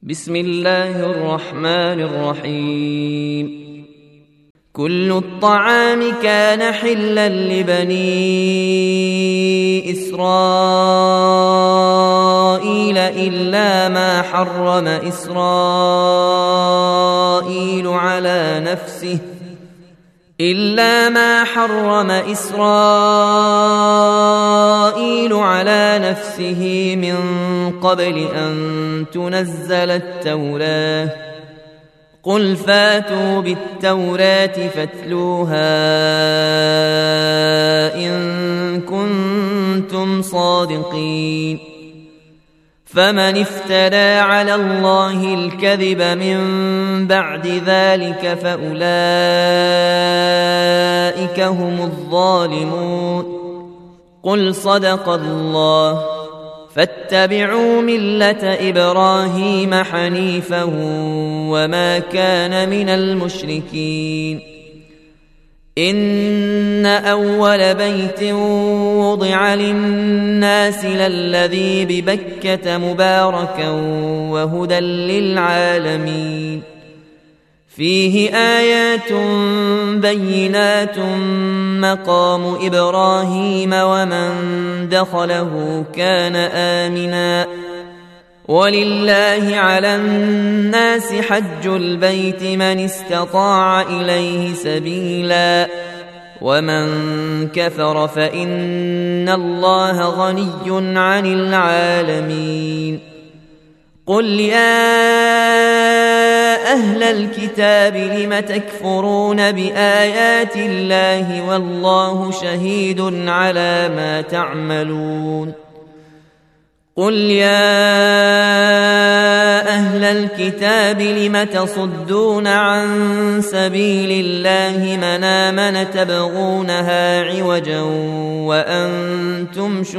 بسم الله الرحمن الرحيم. كل الطعام كان حلا لبني إسرائيل إلا ما حرم إسرائيل على نفسه من قبل أن تنزل التوراة. قل فاتوا بالتوراة فاتلوها إن كنتم صادقين. فمن افترى على الله الكذب من بعد ذلك فأولئك هم الظالمون. قل صدق الله. فاتبعوا ملة إبراهيم حنيفا وما كان من المشركين. إن أول بيت وضع للناس للذي ببكة مباركا وهدى للعالمين. فيه آيات بينات مقام إبراهيم ومن دخله كان آمنا. ولله على الناس حج البيت من استطاع إليه سبيلا ومن كفر فإن الله غني عن العالمين. قل يا أهل الكتاب لم تكفرون بآيات الله والله شهيد على ما تعملون. قل يا أهل الكتاب لم تصدون عن سبيل الله من آمن تبغونها عوجا وأنتم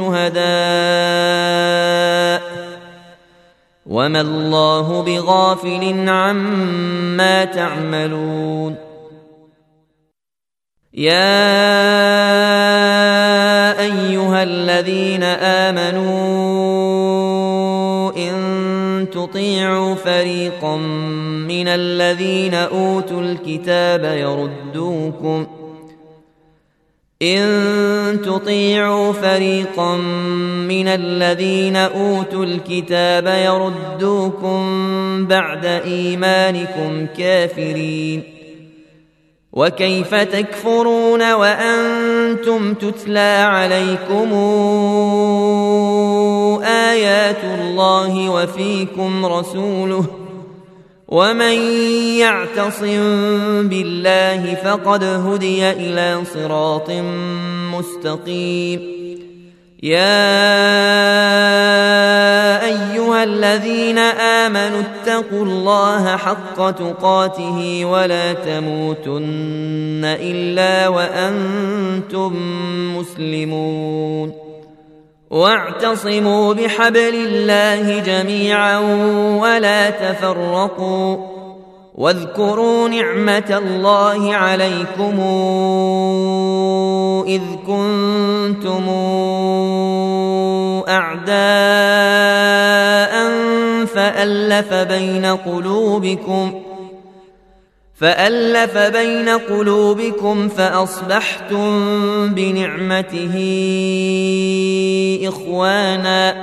شهداء وما الله بغافل عما تعملون. يا أيها الذين آمنوا إن تطيعوا فريقا من الذين أوتوا الكتاب يردوكم بعد إيمانكم كافرين. وكيف تكفرون وأنتم تتلى عليكم آيات الله وفيكم رسوله ومن يعتصم بالله فقد هدي إلى صراط مستقيم. يا أيها الذين آمنوا اتقوا الله حق تقاته ولا تموتن إلا وأنتم مسلمون. واعتصموا بحبل الله جميعا ولا تفرقوا. واذكروا نعمة الله عليكم إذ كنتم أعداء فألف بين قلوبكم فأصبحتم بنعمته إخوانا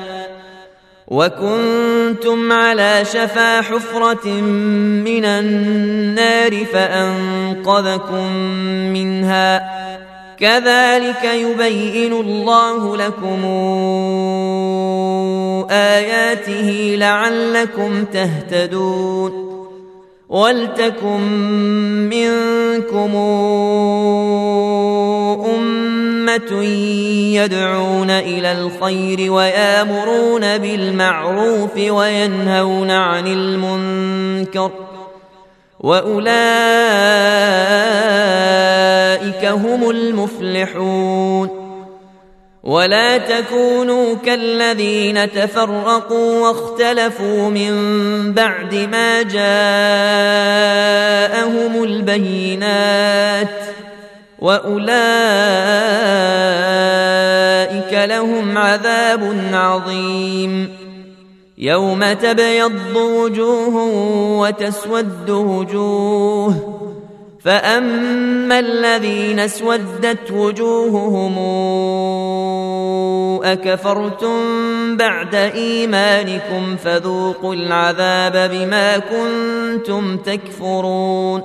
وكنتم على شفا حفرة من النار فأنقذكم منها. كذلك يبين الله لكم آياته لعلكم تهتدون. ولتكن منكم أمة يدعون إلى الخير ويأمرون بالمعروف وينهون عن المنكر وأولئك هم المفلحون. ولا تكونوا كالذين تفرقوا واختلفوا من بعد ما جاءهم البينات وأولئك لهم عذاب عظيم. يوم تبيض وجوه وتسود وجوه فأما الذين اسودت وجوههم أكفرتم بعد إيمانكم فذوقوا العذاب بما كنتم تكفرون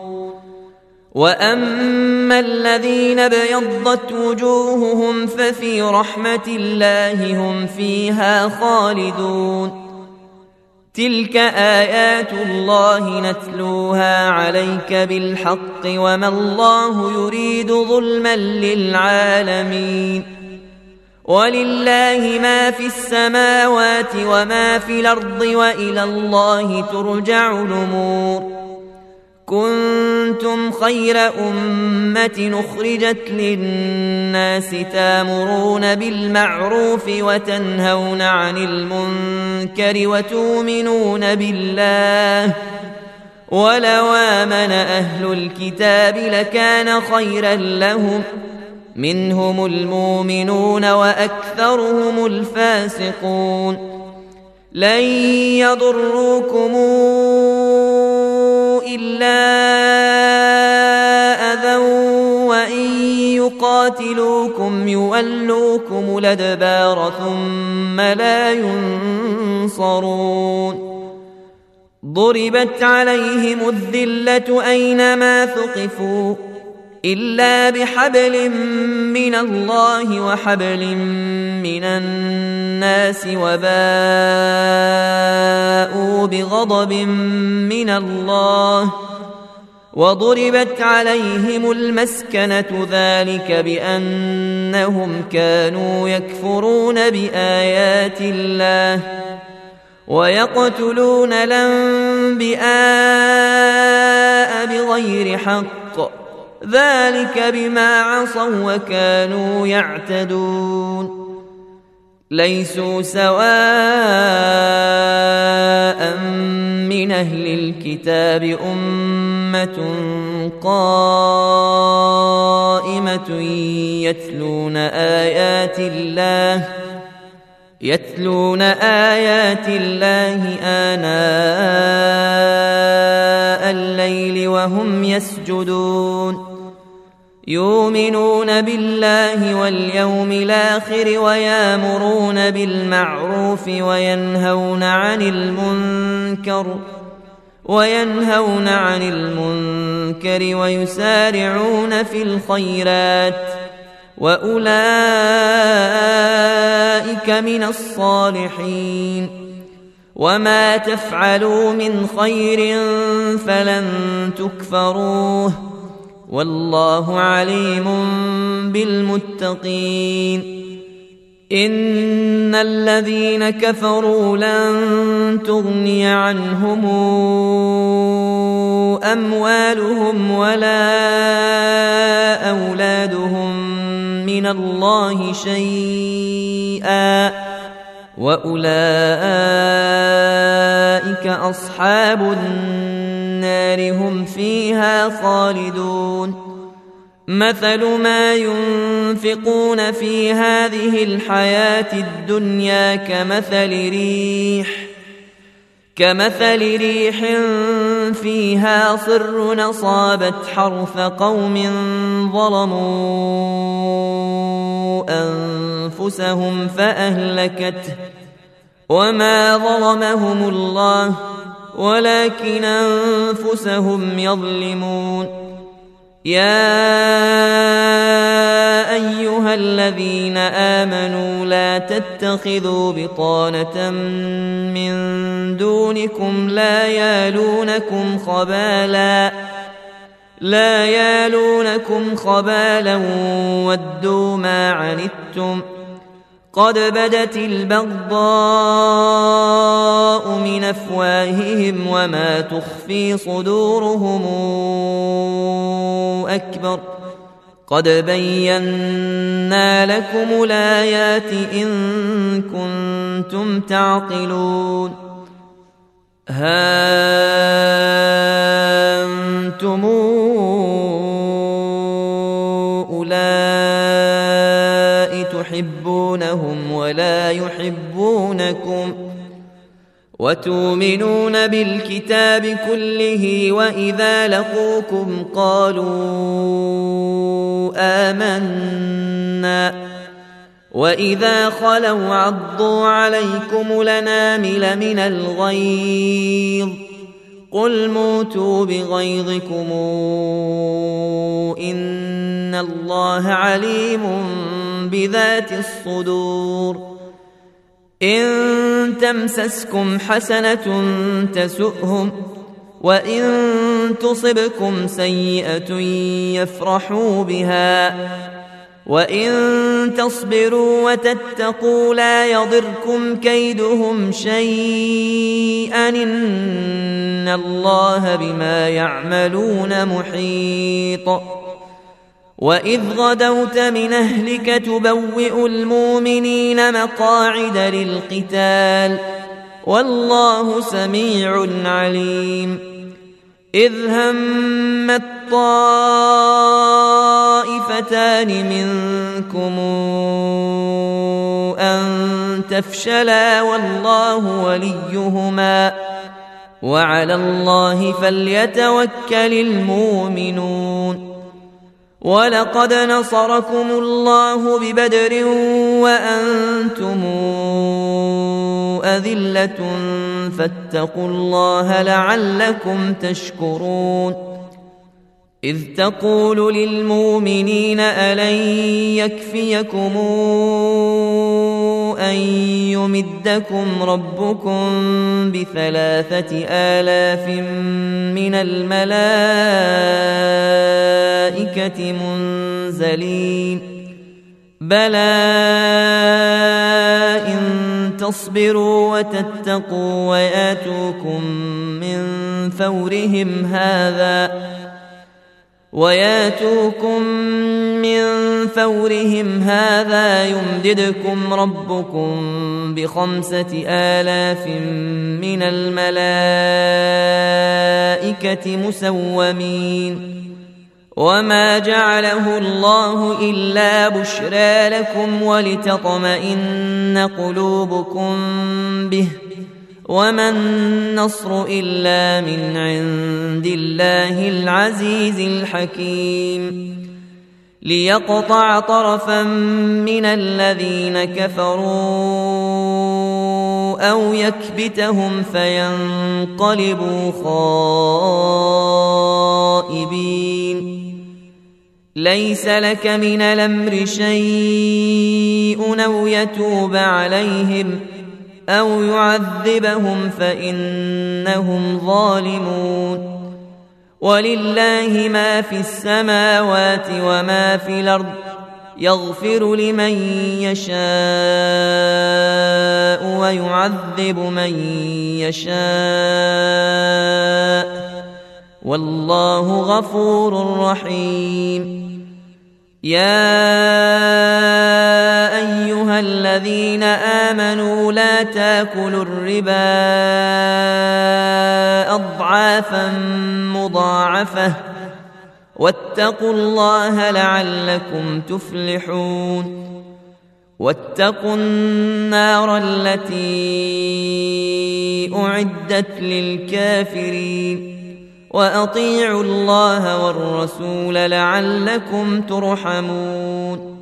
وأما الذين ابيضت وجوههم ففي رحمة الله هم فيها خالدون تلك آيات الله نتلوها عليك بالحق وما الله يريد ظلما للعالمين ولله ما في السماوات وما في الأرض وإلى الله ترجع الأمور كنتم خير أمة أخرجت للناس تامرون بالمعروف وتنهون عن المنكر وتؤمنون بالله ولو آمن أهل الكتاب لكان خيرا لهم منهم المؤمنون وأكثرهم الفاسقون لن يضروكم إلا أذى وإن يقاتلوكم يولوكم الأدبار ثم لا ينصرون ضربت عليهم الذلة أينما ثقفوا إلا بحبل من الله وحبل من الناس وباءوا بغضب من الله وضربت عليهم المسكنة ذلك بأنهم كانوا يكفرون بآيات الله ويقتلون الأنبياء بغير حق ذلك بما عصوا وكانوا يعتدون ليسوا سواء من أهل الكتاب أمة قائمة يتلون آيات الله آناء الليل وهم يسجدون يؤمنون بالله واليوم الآخر ويأمرون بالمعروف وينهون عن المنكر ويسارعون في الخيرات وأولئك من الصالحين وما تفعلوا من خير فلن تكفروه والله عليم بالمتقين إن الذين كفروا لن تغني عنهم أموالهم ولا أولادهم من الله شيئا وأولئك أصحاب النار هم فيها خالدون مثل ما ينفقون في هذه الحياة الدنيا كمثل ريح فيها صر أصابت حرث قوم ظلموا أنفسهم فأهلكته وما ظلمهم الله ولكن أنفسهم يظلمون يا أيها الذين آمنوا لا تتخذوا بطانة من دونكم لا يالونكم خبالا ودوا ما عنتم قد بدت البغضاء من أفواههم وما تخفي صدورهم أكبر قد بينا لكم الآيات إن كنتم تعقلون ها أنتم أولئك تحبونهم وتؤمنون بالكتاب كله وإذا لقوكم قالوا آمنا وإذا خلوا عضوا عليكم الأنامل من الغيظ قل موتوا بغيظكم إن الله عليم بذات الصدور إن تمسسكم حسنة تسؤهم وإن تصبكم سيئة يفرحوا بها وإن تصبروا وتتقوا لا يضركم كيدهم شيئا إن الله بما يعملون محيط وإذ غدوت من أهلك تبوئ المؤمنين مقاعد للقتال والله سميع عليم إذ همت طائفتان منكم أن تفشلا والله وليهما وعلى الله فليتوكل المؤمنون ولقد نصركم الله ببدر وأنتم أذلة فاتقوا الله لعلكم تشكرون إذ تقول للمؤمنين ألن يكفيكم أن يمدكم ربكم ب3,000 من الملائكة منزلين بلى إن تصبروا وتتقوا وياتوكم من فورهم هذا يمددكم ربكم ب5,000 من الملائكة مسومين وما جعله الله إلا بشرى لكم ولتطمئن قلوبكم به وما النصر إلا من عند الله العزيز الحكيم ليقطع طرفا من الذين كفروا أو يكبتهم فينقلبوا خائبين ليس لك من الأمر شيء أو يتوب عليهم أو يعذبهم فإنهم ظالمون ولله ما في السماوات وما في الأرض يغفر لمن يشاء ويعذب من يشاء والله غفور رحيم يا أيها الذين آمنوا لا تاكلوا الربا أضعافا مضاعفة واتقوا الله لعلكم تفلحون واتقوا النار التي أعدت للكافرين وأطيعوا الله والرسول لعلكم ترحمون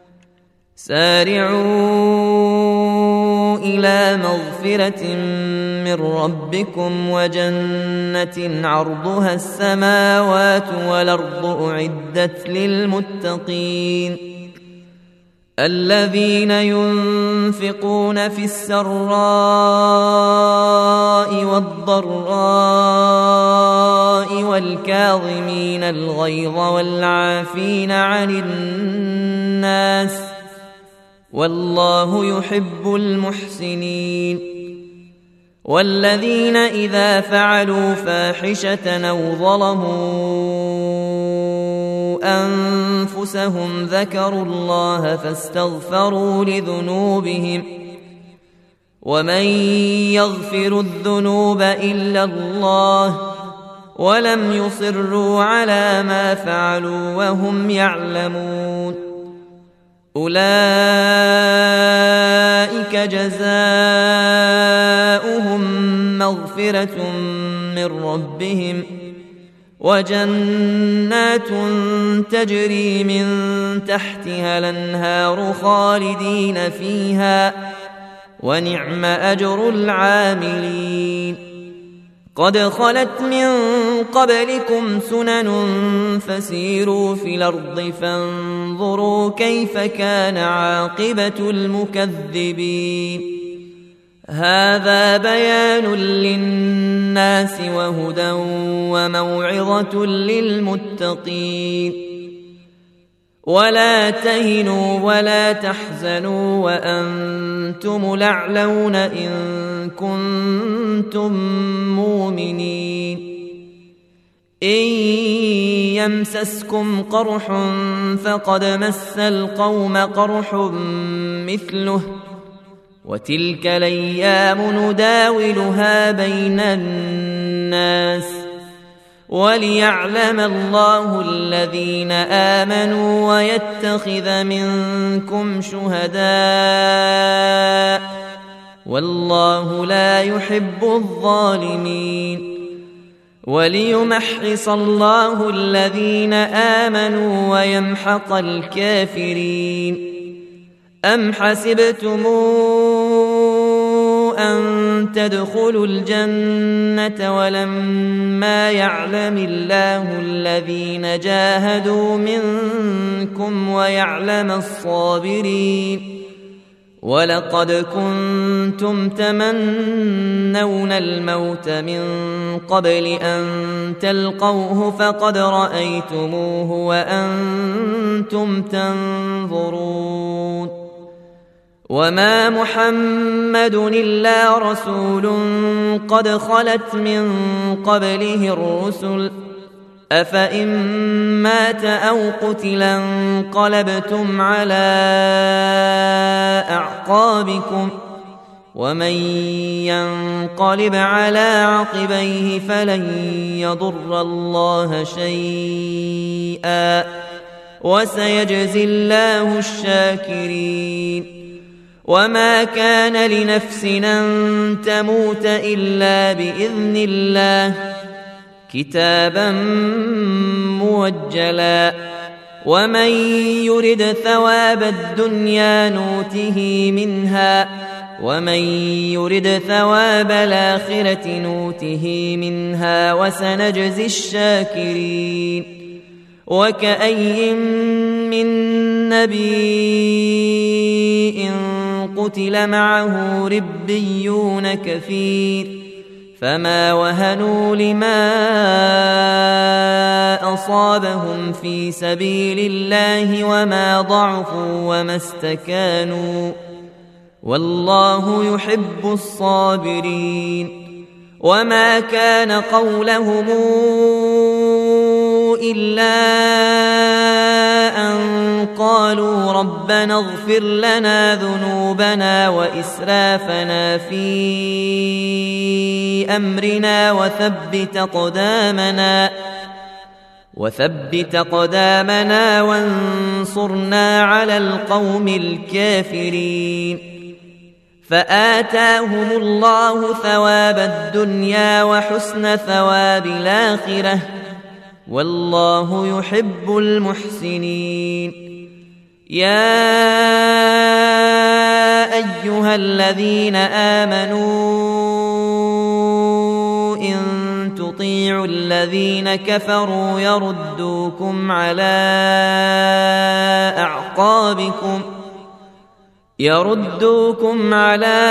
سارعوا إلى مغفرة من ربكم وجنة عرضها السماوات والأرض أعدت للمتقين الذين ينفقون في السراء والضراء والكاظمين الغيظ والعافين عن الناس والله يحب المحسنين والذين إذا فعلوا فاحشة أو ظلموا أنفسهم ذكروا الله فاستغفروا لذنوبهم ومن يغفر الذنوب إلا الله ولم يصروا على ما فعلوا وهم يعلمون أولئك جزاؤهم مغفرة من ربهم وجنات تجري من تحتها الأنهار خالدين فيها ونعم أجر العاملين قد خلت من قبلكم سنن فسيروا في الأرض فانظروا كيف كان عاقبة المكذبين هذا بيان للناس وهدى وموعظة للمتقين ولا تهنوا ولا تحزنوا وأنتم الأعلون إن كنتم مؤمنين إن يمسسكم قرح فقد مس القوم قرح مثله وتلك الأيام نداولها بين الناس وليعلم الله الذين آمنوا ويتخذ منكم شهداء والله لا يحب الظالمين وليمحص الله الذين آمنوا ويمحق الكافرين أم حسبتم أن تدخلوا الجنة ولما يعلم الله الذين جاهدوا منكم ويعلم الصابرين ولقد كنتم تمنون الموت من قبل أن تلقوه فقد رأيتموه وأنتم تنظرون وما محمد إلا رسول قد خلت من قبله الرسل أفإن مات أو قتل انقلبتم على أعقابكم ومن ينقلب على عقبيه فلن يضر الله شيئا وسيجزي الله الشاكرين وما كان لنفس أن تموت إلا بإذن الله كتابا موجلا ومن يرد ثواب الدنيا نوته منها ومن يرد ثواب الآخرة نوته منها وسنجزي الشاكرين وكأي من نبي قتل معه ربيون كثير فما وهنوا لما أصابهم في سبيل الله وما ضعفوا وما استكانوا والله يحب الصابرين وما كان قولهم إلا أن قالوا ربنا اغفر لنا ذنوبنا وإسرافنا في أمرنا وثبت أقدامنا وانصرنا على القوم الكافرين فآتاهم الله ثواب الدنيا وحسن ثواب الآخرة والله يحب المحسنين يا أيها الذين آمنوا إن تطيعوا الذين كفروا يردوكم على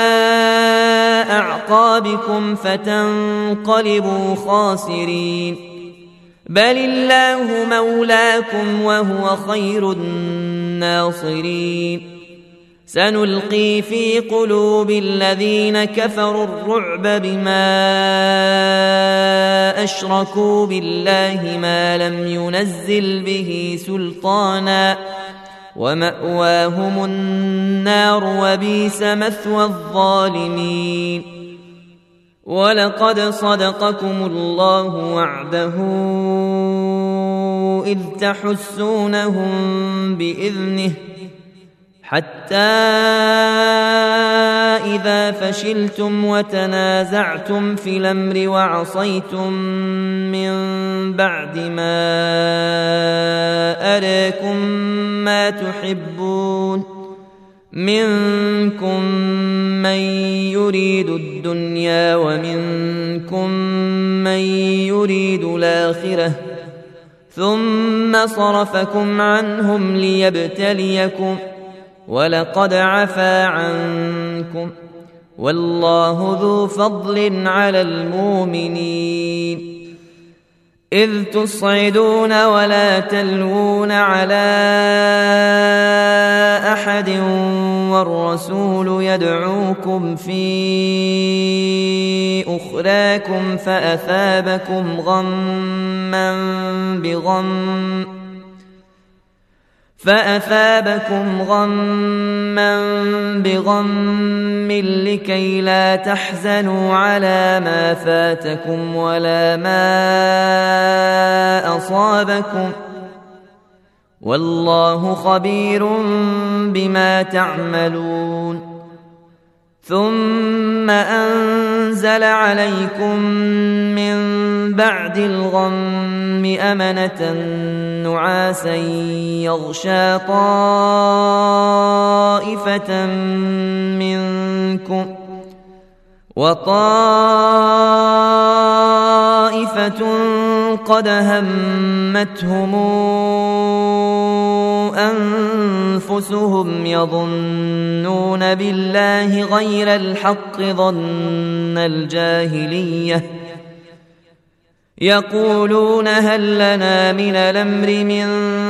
أعقابكم فتنقلبوا خاسرين بل الله مولاكم وهو خير الناصرين سنلقي في قلوب الذين كفروا الرعب بما أشركوا بالله ما لم ينزل به سلطانا ومأواهم النار وبئس مثوى الظالمين ولقد صدقكم الله وعده إذ تحسونهم بإذنه حتى إذا فشلتم وتنازعتم في الأمر وعصيتم من بعد ما أراكم ما تحبون منكم من يريد الدنيا ومنكم من يريد الآخرة ثم صرفكم عنهم ليبتليكم ولقد عفا عنكم والله ذو فضل على المؤمنين إذ تصعدون ولا تلوون على أحد والرسول يدعوكم في أخراكم فأثابكم غما بغم لكي لا تحزنوا على ما فاتكم ولا ما أصابكم والله خبير بما تعملون ثم أنزل عليكم من بعد الغم أمنة نعاسا يغشى طائفة منكم وطائفة قد همتهم أنفسهم يظنون بالله غير الحق ظن الجاهلية يقولون هل لنا من الأمر من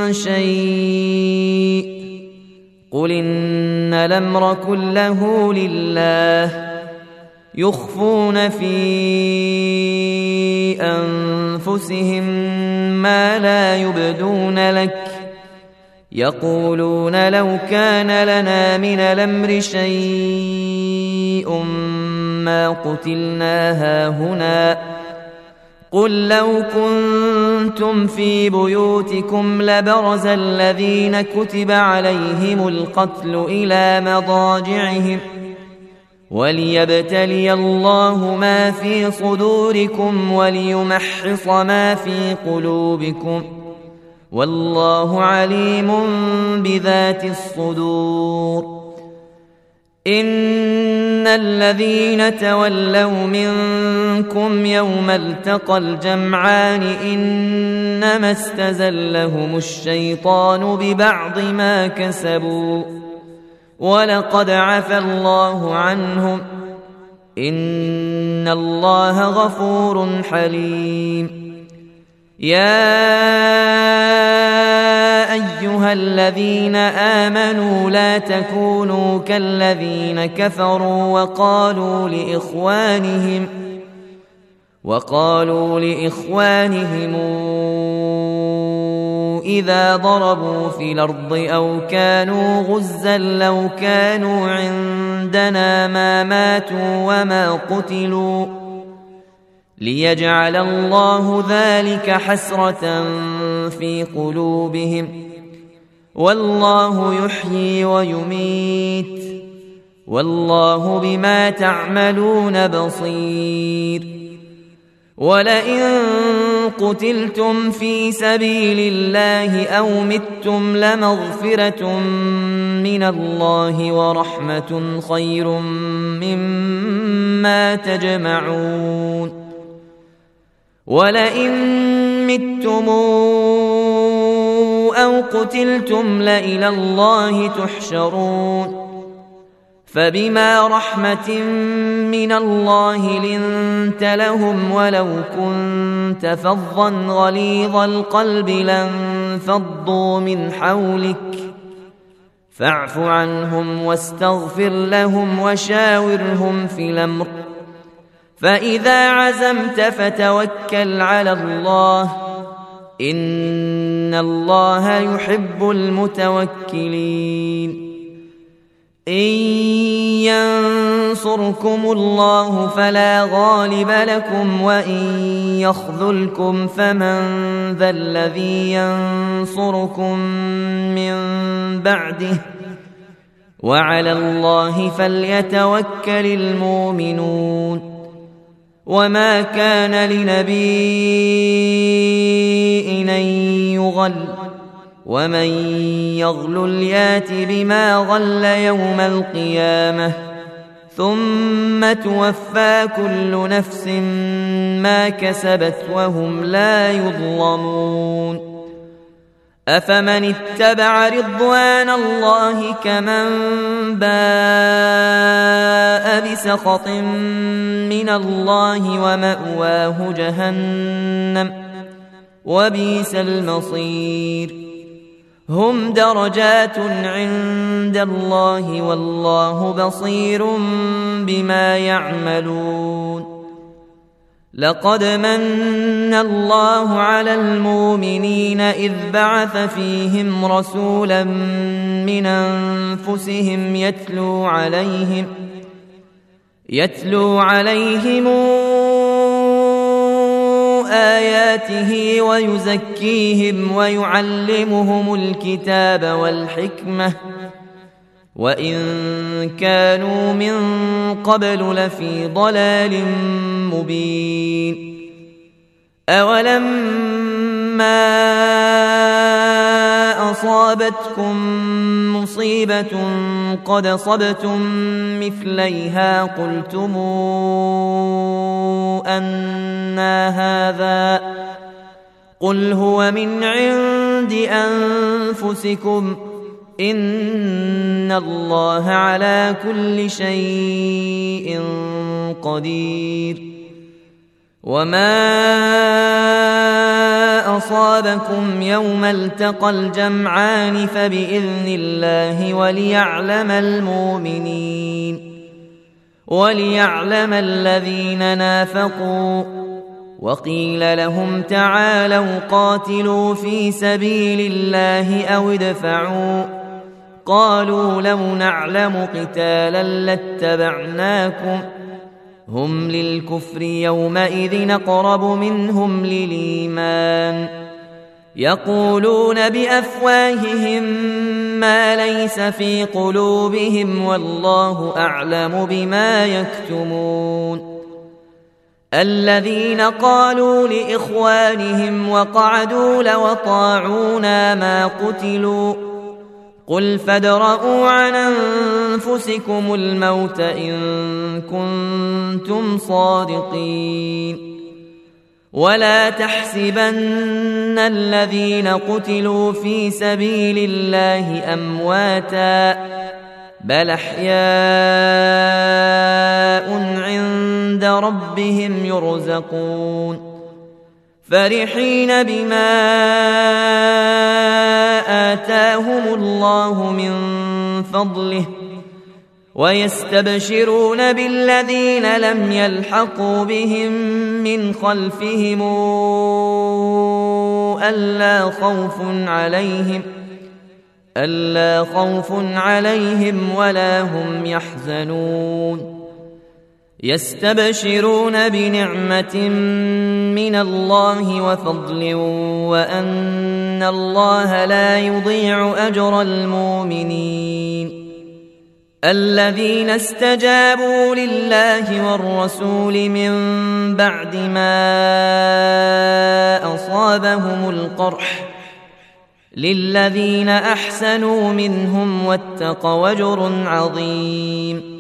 شيء قل إن الأمر كله لله يخفون في أنفسهم ما لا يبدون لك يقولون لو كان لنا من الأمر شيء ما قتلنا هاهنا قل لو كنتم في بيوتكم لبرز الذين كتب عليهم القتل إلى مضاجعهم وليبتلي الله ما في صدوركم وليمحص ما في قلوبكم والله عليم بذات الصدور إن الذين تولوا منكم يوم التقى الجمعان إنما استزلهم الشيطان ببعض ما كسبوا ولقد عفى الله عنهم إن الله غفور حليم يا أيها الذين آمنوا لا تكونوا كالذين كفروا وقالوا لإخوانهم إذا ضربوا في الأرض أو كانوا غزا لو كانوا عندنا ما ماتوا وما قتلوا ليجعل الله ذلك حسرة في قلوبهم والله يحيي ويميت والله بما تعملون بصير ولئن قتلتم في سبيل الله أو متم لمغفرة من الله ورحمة خير مما تجمعون ولئن متم أو قتلتم لإلى الله تحشرون فبما رحمة من الله لنت لهم ولو كنت فظا غليظ القلب لانفضوا من حولك فاعف عنهم واستغفر لهم وشاورهم في الأمر فإذا عزمت فتوكل على الله إن الله يحب المتوكلين إن ينصركم الله فلا غالب لكم وإن يخذلكم فمن ذا الذي ينصركم من بعده وعلى الله فليتوكل المؤمنون وما كان لنبي أن يغل ومن يغلل يات بما غل يوم القيامة ثم توفى كل نفس ما كسبت وهم لا يظلمون أفمن اتبع رضوان الله كمن باء بسخط من الله ومأواه جهنم وبئس المصير هم درجات عند الله والله بصير بما يعملون لقد من الله على المؤمنين إذ بعث فيهم رسولا من أنفسهم يتلو عليهم آياته ويزكيهم ويعلمهم الكتاب والحكمة وإن كانوا من قبل لفي ضلال مبين أولما أصابتكم مصيبة قد صبتم مثليها قلتم أنى هذا قل هو من عند أنفسكم إن الله على كل شيء قدير وما أصابكم يوم التقى الجمعان فبإذن الله وليعلم الذين نافقوا وقيل لهم تعالوا قاتلوا في سبيل الله أو ادفعوا قالوا لو نعلم قتالا لاتبعناكم هم للكفر يومئذ أقرب منهم للإيمان يقولون بأفواههم ما ليس في قلوبهم والله أعلم بما يكتمون الذين قالوا لإخوانهم وقعدوا لو طاعونا ما قتلوا قل فادرءوا عن أنفسكم الموت إن كنتم صادقين ولا تحسبن الذين قتلوا في سبيل الله أمواتا بل أحياء عند ربهم يرزقون فرحين بما آتاهم الله من فضله ويستبشرون بالذين لم يلحقوا بهم من خلفهم ألا خوف عليهم ولا هم يحزنون يستبشرون بنعمة من الله وفضل وأن الله لا يضيع أجر المؤمنين الذين استجابوا لله والرسول من بعد ما أصابهم القرح للذين أحسنوا منهم واتقوا أجر عظيم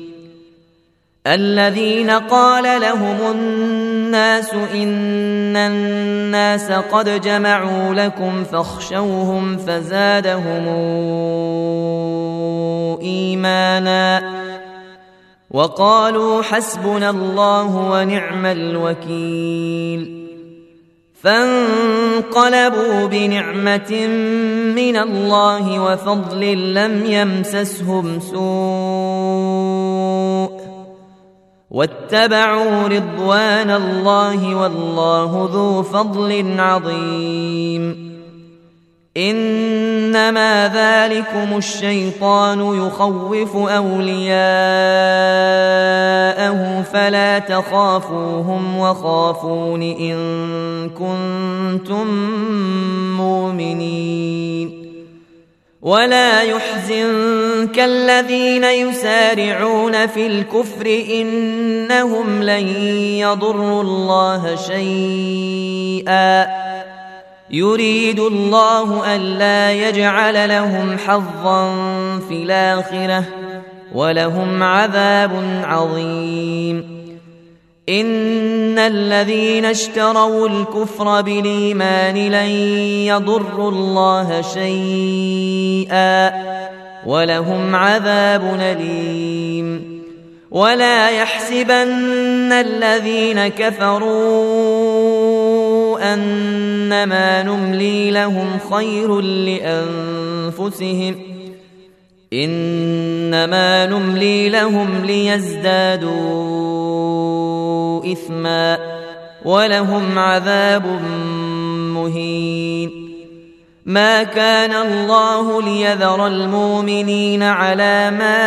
الذين قال لهم الناس إن الناس قد جمعوا لكم فاخشوهم فزادهم إيمانا وقالوا حسبنا الله ونعم الوكيل فانقلبوا بنعمة من الله وفضل لم يمسسهم سوء واتبعوا رضوان الله والله ذو فضل عظيم إنما ذلكم الشيطان يخوف أولياءه فلا تخافوهم وخافون إن كنتم مؤمنين ولا يحزنك الذين يسارعون في الكفر إنهم لن يضروا الله شيئا يريد الله ألا يجعل لهم حظا في الآخرة ولهم عذاب عظيم إن الذين اشتروا الكفر بالإيمان لن يضروا الله شيئا ولهم عذاب أليم ولا يحسبن الذين كفروا أنما نملي لهم خير لأنفسهم إنما نملي لهم ليزدادوا إثما ولهم عذاب مهين ما كان الله ليذر المؤمنين على ما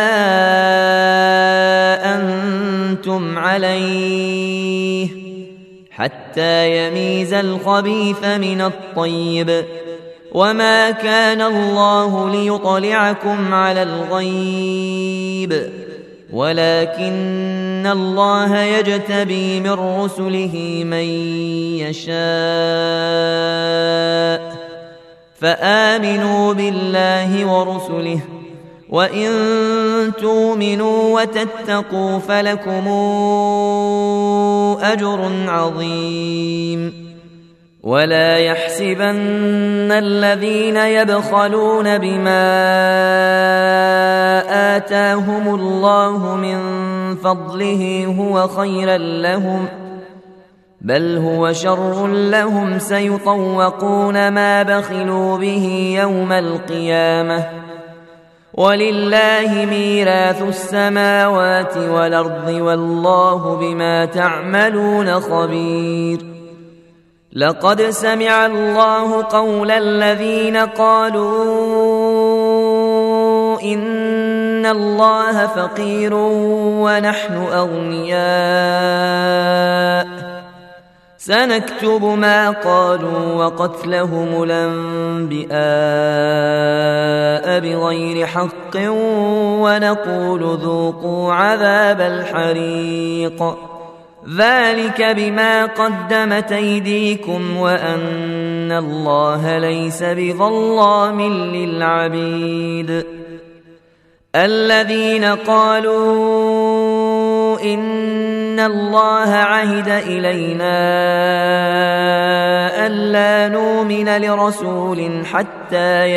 أنتم عليه حتى يميز الخبيث من الطيب وما كان الله ليطلعكم على الغيب ولكن الله يجتبي من رسله من يشاء فآمنوا بالله ورسله وإن تؤمنوا وتتقوا فلكم أجر عظيم ولا يحسبن الذين يبخلون بما آتاهم الله من فضله هو خيرا لهم بل هو شر لهم سيطوقون ما بخلوا به يوم القيامة ولله ميراث السماوات والأرض والله بما تعملون خبير لقد سمع الله قول الذين قالوا إن الله فقير ونحن أغنياء سنكتب ما قالوا وقتلهم الأنبياء بغير حق ونقول ذوقوا عذاب الحريق ذلك بما قدمت أيديكم وأن الله ليس بظلام للعبيد الذين قالوا إن الله عهد إلينا ألا نؤمن لرسول حتى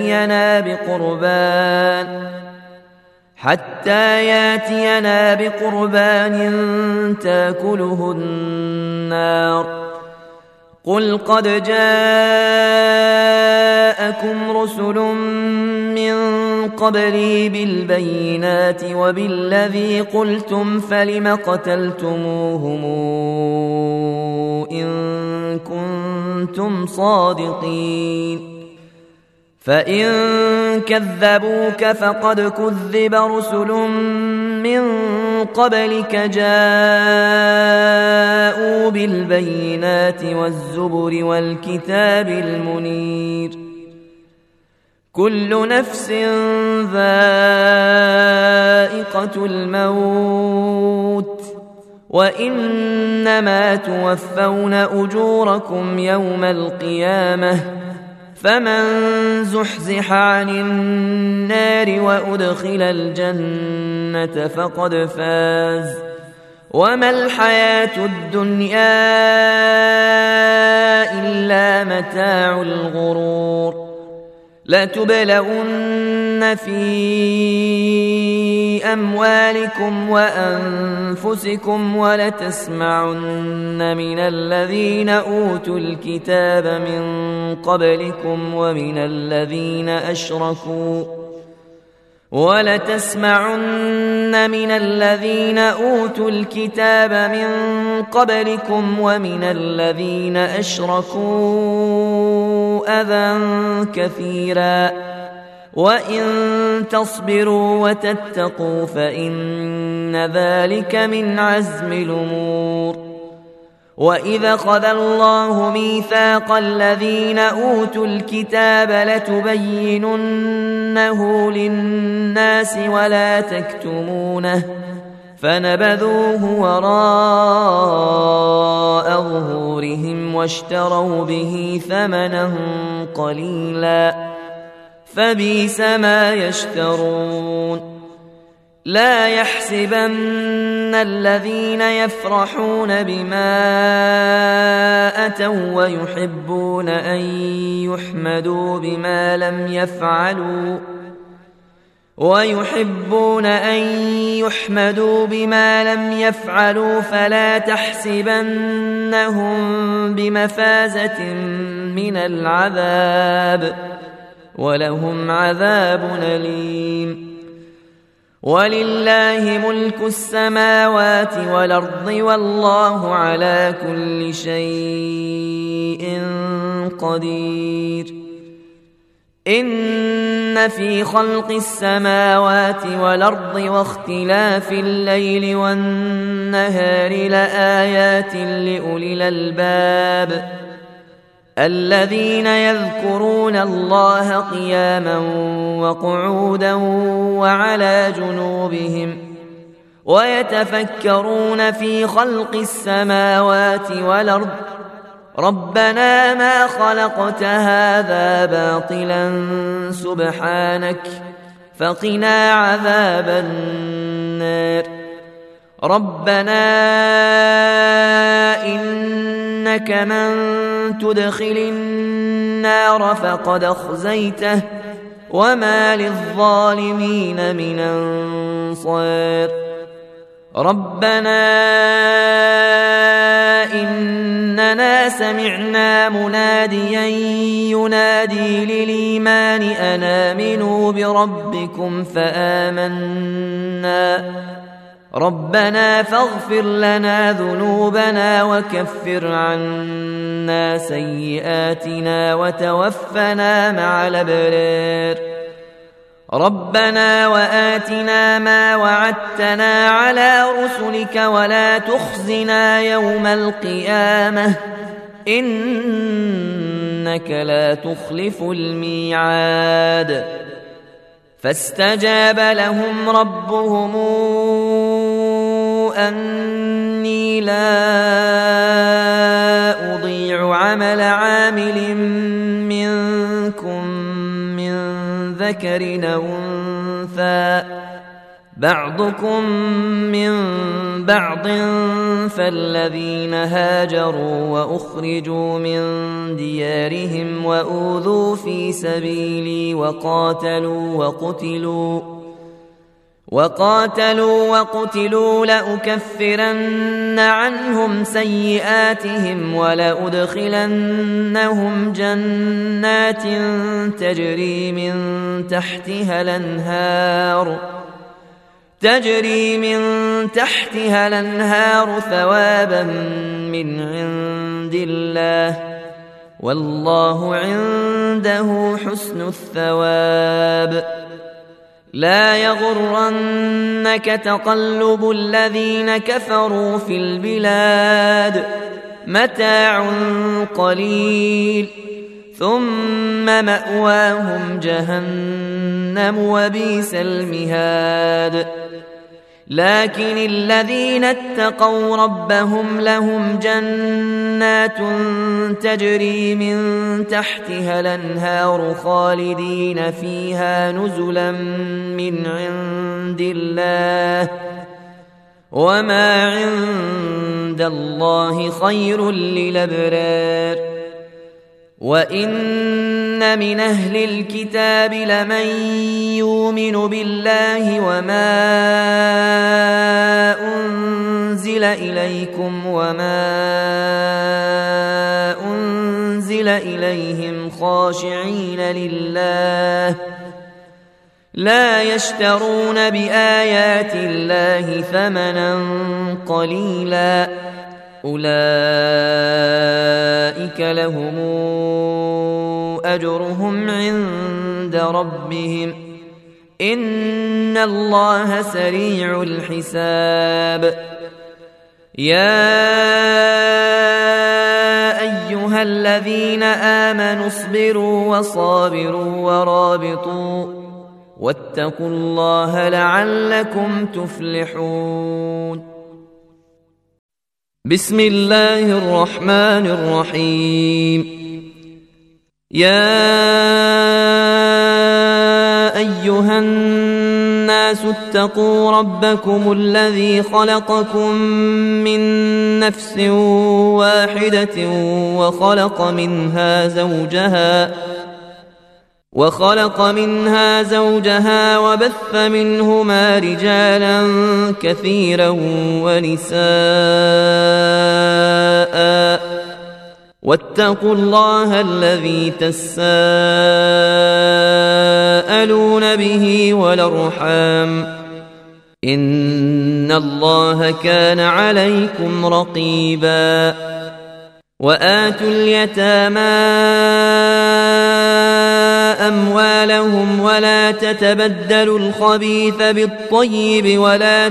ياتينا بقربان تاكله النار قل قد جاءكم رسل من قبلي بالبينات وبالذي قلتم فلم قتلتموهم إن كنتم صادقين فإن كذبوك فقد كذب رسل من قبلك جاءوا بالبينات والزبر والكتاب المنير كل نفس ذائقة الموت وإنما توفون أجوركم يوم القيامة فمن زحزح عن النار وأدخل الجنة فقد فاز وما الحياة الدنيا إلا متاع الغرور لتبلغن في أموالكم وأنفسكم ولتسمعن من الذين أوتوا الكتاب من قبلكم ومن الذين أشركوا أذى كثيرا وإن تصبروا وتتقوا فإن ذلك من عزم الأمور وإذا أخذ الله ميثاق الذين أوتوا الكتاب لتبيننه للناس ولا تكتمونه فنبذوه وراء ظهورهم واشتروا به ثمنا قليلا فبئس ما يشترون. لا يحسبن الذين يفرحون بما أتوا ويحبون أن يحمدوا بما لم يفعلوا فلا تحسبنهم بمفازة من العذاب ولهم عذاب أليم. ولله ملك السماوات والأرض والله على كل شيء قدير. إن في خلق السماوات والأرض واختلاف الليل والنهار لآيات لأولي الألباب الذين يذكرون الله قياما وقعودا وعلى جنوبهم ويتفكرون في خلق السماوات والأرض ربنا ما خلقت هذا باطلا سبحانك فقنا عذاب النار. ربنا إنك من تدخل النار فقد أخزيته وما للظالمين من أنصار. ربنا إننا سمعنا مناديا ينادي للإيمان أن آمنوا بربكم فآمنا ربنا فاغفر لنا ذنوبنا وكفر عنا سيئاتنا وتوفنا مع الأبرار. ربنا وآتنا ما وعدتنا على رسلك ولا تخزنا يوم القيامة إنك لا تخلف الميعاد. فاستجاب لهم ربهم أني لا أضيع عمل عامل منكم من ذكر أو أنثى بعضكم من بعض فالذين هاجروا وأخرجوا من ديارهم وأوذوا في سبيلي وقاتلوا لأكفرن عنهم سيئاتهم ولأدخلنهم جنات تجري من تحتها الأنهار ثوابا من عند الله والله عنده حسن الثواب. لا يغرنك تقلب الذين كفروا في البلاد متاع قليل ثم مأواهم جهنم وبئس المهاد. لكن الذين اتقوا ربهم لهم جنات تجري من تحتها الأنهار خالدين فيها نزلا من عند الله وما عند الله خير للأبرار. وإن من أهل الكتاب لمن يؤمن بالله وما أنزل إليكم وما أنزل إليهم خاشعين لله لا يشترون بآيات الله ثمنا قليلا أولئك لهم أجرهم عند ربهم إن الله سريع الحساب. يا أيها الذين آمنوا اصبروا وصابروا ورابطوا واتقوا الله لعلكم تفلحون. بسم الله الرحمن الرحيم. يا أيها الناس اتقوا ربكم الذي خلقكم من نفس واحدة وخلق منها زوجها وبث منهما رجالا كثيرا ونساء، واتقوا الله الذي تساءلون به والأرحام إن الله كان عليكم رقيبا. وآتوا اليتامى أموالهم ولا تتبدلوا الخبيث بالطيب ولا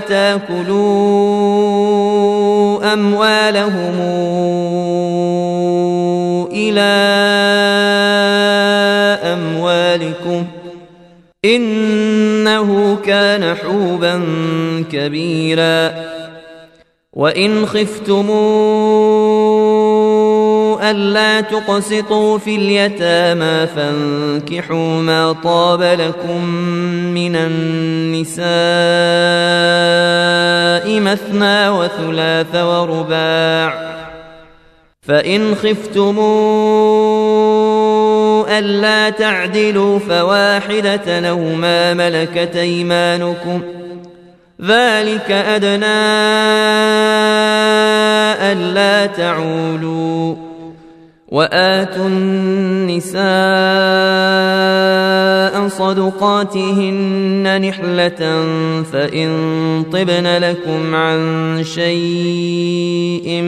تاكلوا أموالهم إلى أموالكم إنه كان حوبا كبيرا. وإن خفتموا ألا تقسطوا في اليتامى فانكحوا ما طاب لكم من النساء مثنى وثلاث ورباع، فإن خفتموا ألا تعدلوا فواحدة أو ما ملكت أيمانكم ذلك أدنى ألا تعولوا. وآتوا النساء صدقاتهن نحلة فإن طبن لكم عن شيء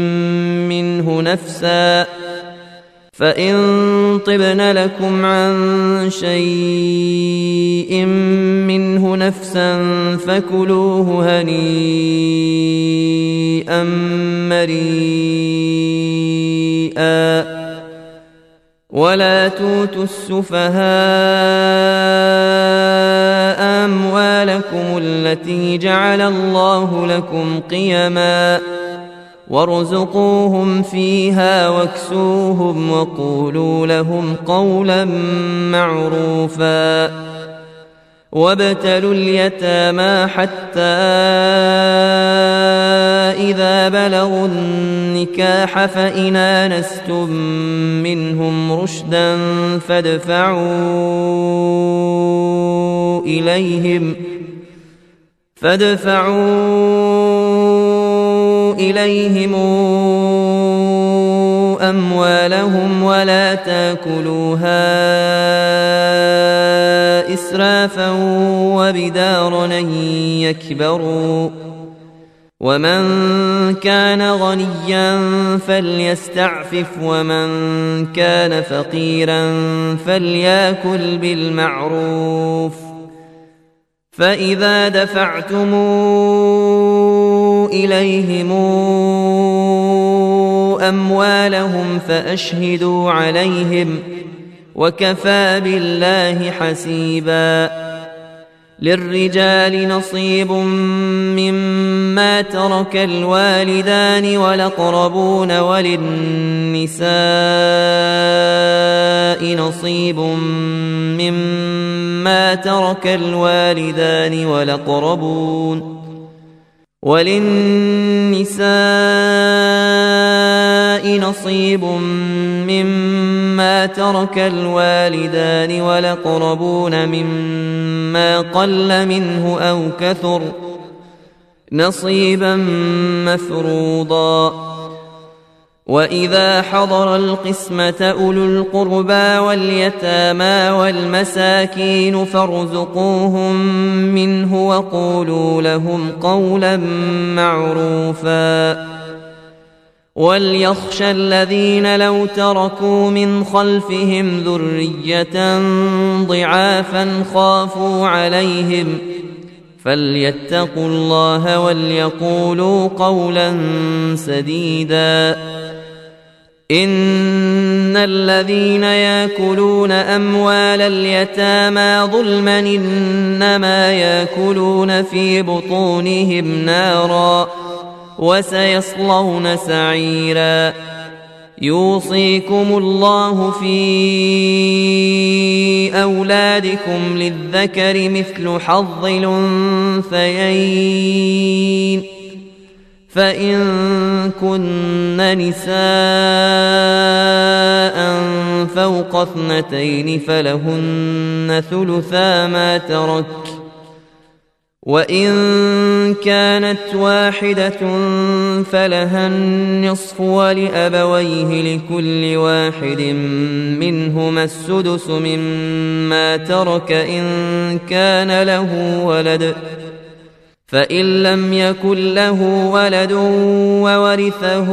منه نفسا فكلوه هنيئا مريئا. ولا توتوا السفهاء أموالكم التي جعل الله لكم قيما وارزقوهم فيها واكسوهم وقولوا لهم قولا معروفا. وابتلوا اليتامى حتى إذا بلغوا النكاح فإن آنستم منهم رشدا فادفعوا إليهم أموالهم ولا تاكلوها إسرافا وبدارا أن يكبروا. ومن كان غنيا فليستعفف ومن كان فقيرا فليأكل بالمعروف. فإذا دفعتم إليهم أموالهم فأشهدوا عليهم وكفى بالله حسيبا. للرجال نصيب مما ترك الوالدان والأقربون وللنساء نصيب مما ترك الوالدان والأقربون مما قل منه أو كثر نصيبا مفروضا. وإذا حضر القسمة أولو القربى واليتامى والمساكين فارزقوهم منه وقولوا لهم قولا معروفا. وليخشى الذين لو تركوا من خلفهم ذرية ضعافا خافوا عليهم فليتقوا الله وليقولوا قولا سديدا. إن الذين يأكلون أموال اليتامى ظلما إنما يأكلون في بطونهم نارا وسيصلون سعيرا. يوصيكم الله في أولادكم للذكر مثل حظ الأنثيين، فإن كن نساء فوق 2 فلهن ثلثا ما ترك، وإن كانت واحدة فلها النصف ولأبويه لكل واحد منهما السدس مما ترك إن كان له ولد، فإن لم يكن له ولد وورثه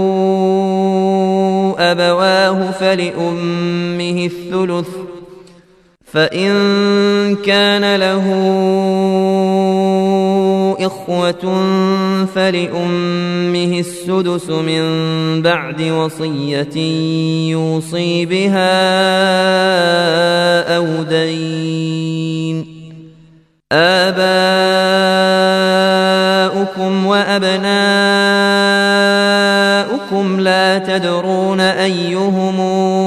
أبواه فلأمه الثلث، فإن كان له إخوة فلأمه السدس من بعد وصية يوصي بها أو دين. آباؤكم وأبناؤكم لا تدرون أيهم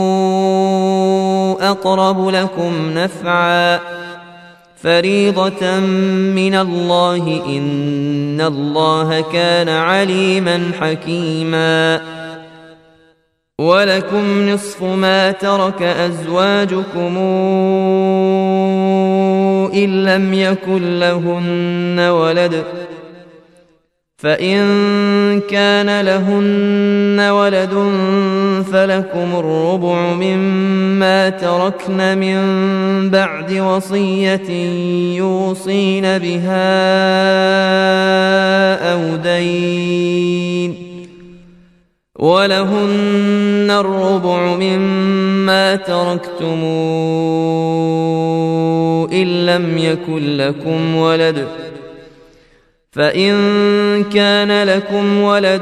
أقرب لكم نفعا، فريضة من الله إن الله كان عليما حكيما. ولكم نصف ما ترك أزواجكم إن لم يكن لهن ولد، فإن كان لهن ولد فلكم الربع مما تركن من بعد وصية يوصين بها أو دين، ولهن الربع مما تركتم إن لم يكن لكم ولد، فإن كان لكم ولد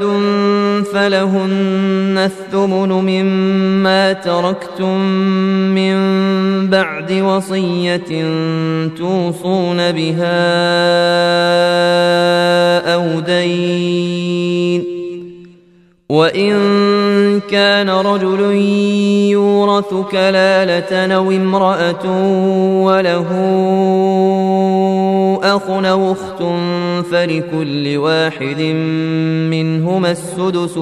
فلهن الثمن مما تركتم من بعد وصية توصون بها أو دين. وإن كان رجل يورث كلالة أو امرأة وله أخ أو أخت فلكل واحد منهما السدس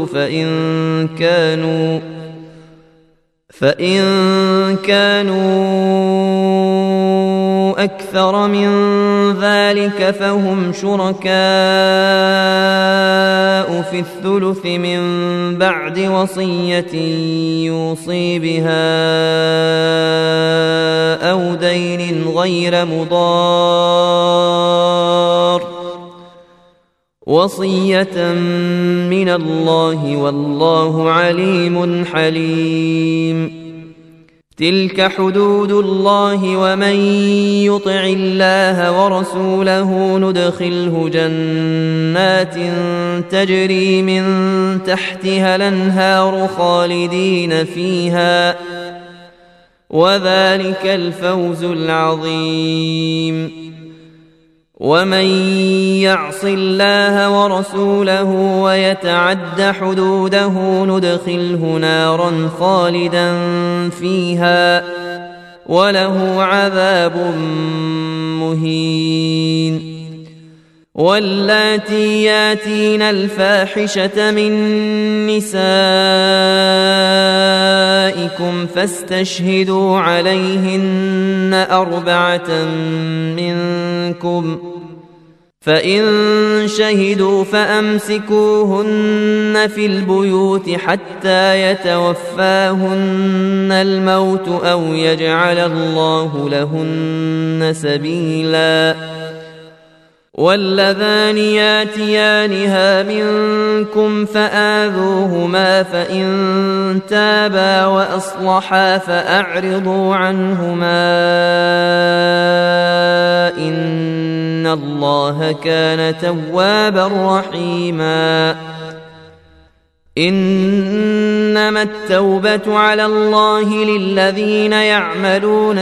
فإن كانوا أكثر من ذلك فهم شركاء في الثلث من بعد وصية يوصي بها أو دين غير مضار، وصية من الله والله عليم حليم. تلك حدود الله ومن يطع الله ورسوله ندخله جنات تجري من تحتها الأنهار خالدين فيها، وذلك الفوز العظيم. ومن يعص الله ورسوله ويتعد حدوده ندخله نارا خالدا فيها وله عذاب مهين. واللاتي ياتين الفاحشة من نسائكم فاستشهدوا عليهن 4 منكم، فإن شهدوا فأمسكوهن في البيوت حتى يتوفاهن الموت أو يجعل الله لهن سبيلا، واللذان ياتيانها منكم فآذوهما فإن تابا وأصلحا فأعرضوا عنهما إن الله كان توابا رحيما إنما التوبة على الله للذين يعملون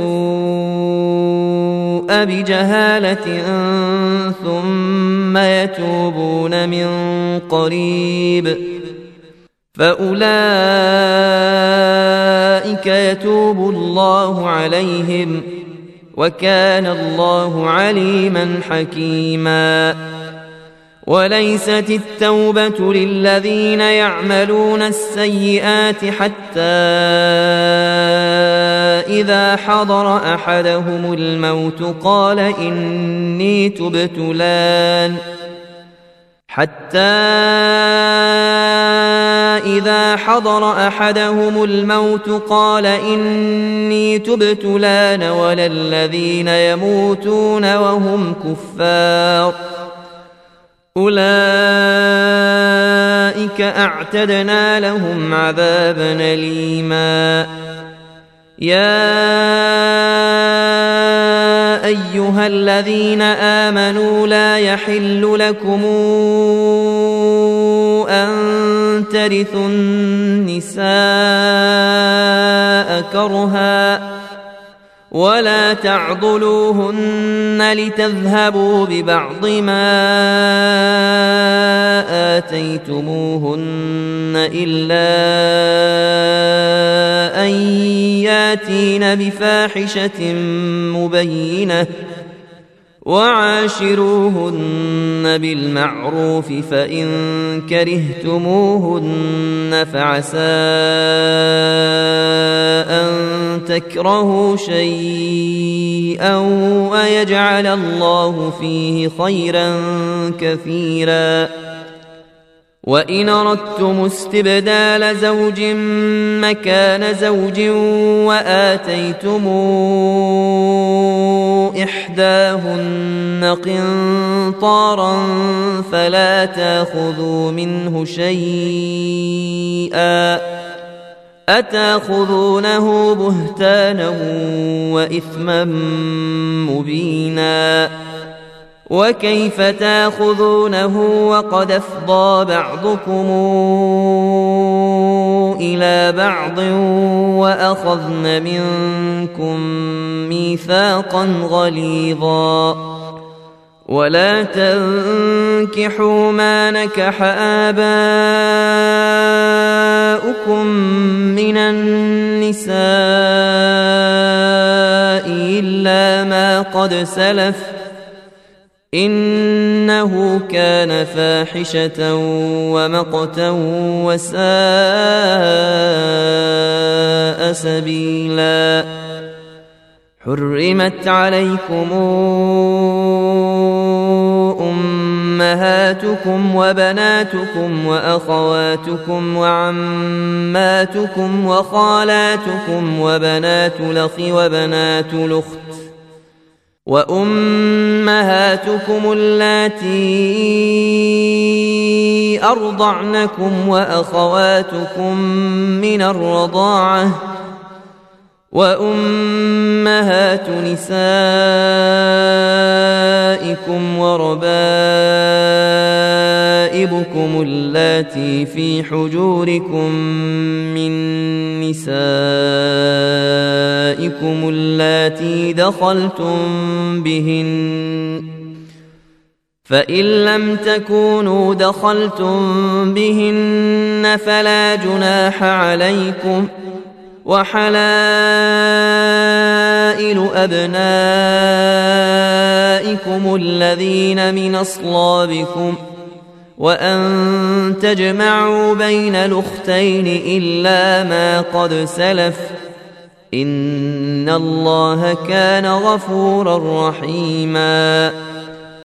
السوء بجهالة ثم يتوبون من قريب فأولئك يتوب الله عليهم وكان الله عليما حكيما وليست التوبة للذين يعملون السيئات حتى إذا حضر أحدهم الموت قال إني تبت الآن ولا الذين يموتون وهم كفار أولئك أعتدنا لهم عذابا أليما يا أيها الذين آمنوا لا يحل لكم أن ترثوا النساء كرها ولا تعضلوهن لتذهبوا ببعض ما آتيتموهن إلا أن ياتين بفاحشة مبينة وعاشروهن بالمعروف فإن كرهتموهن فعسى أن تكرهوا شيئا ويجعل الله فيه خيرا كثيرا وإن أردتم استبدال زوج مكان زوج وآتيتم إحداهن قنطارا فلا تأخذوا منه شيئا أتأخذونه بهتانا وإثما مبينا وكيف تأخذونه وقد أفضى بعضكم إلى بعض وأخذن منكم ميثاقا غليظا ولا تنكحوا ما نكح آباؤكم من النساء إلا ما قد سلف إنه كان فاحشة ومقتا وساء سبيلا حرمت عليكم أمهاتكم وبناتكم وأخواتكم وعماتكم وخالاتكم وبنات الأخ وبنات الأخت وأمهاتكم اللاتي أرضعنكم وأخواتكم من الرضاعة وأمهات نسائكم وربائبكم اللاتي في حجوركم من نسائكم اللاتي دخلتم بهن فإن لم تكونوا دخلتم بهن فلا جناح عليكم وحلائل أبنائكم الذين من أصلابكم وأن تجمعوا بين الأختين إلا ما قد سلف إن الله كان غفورا رحيما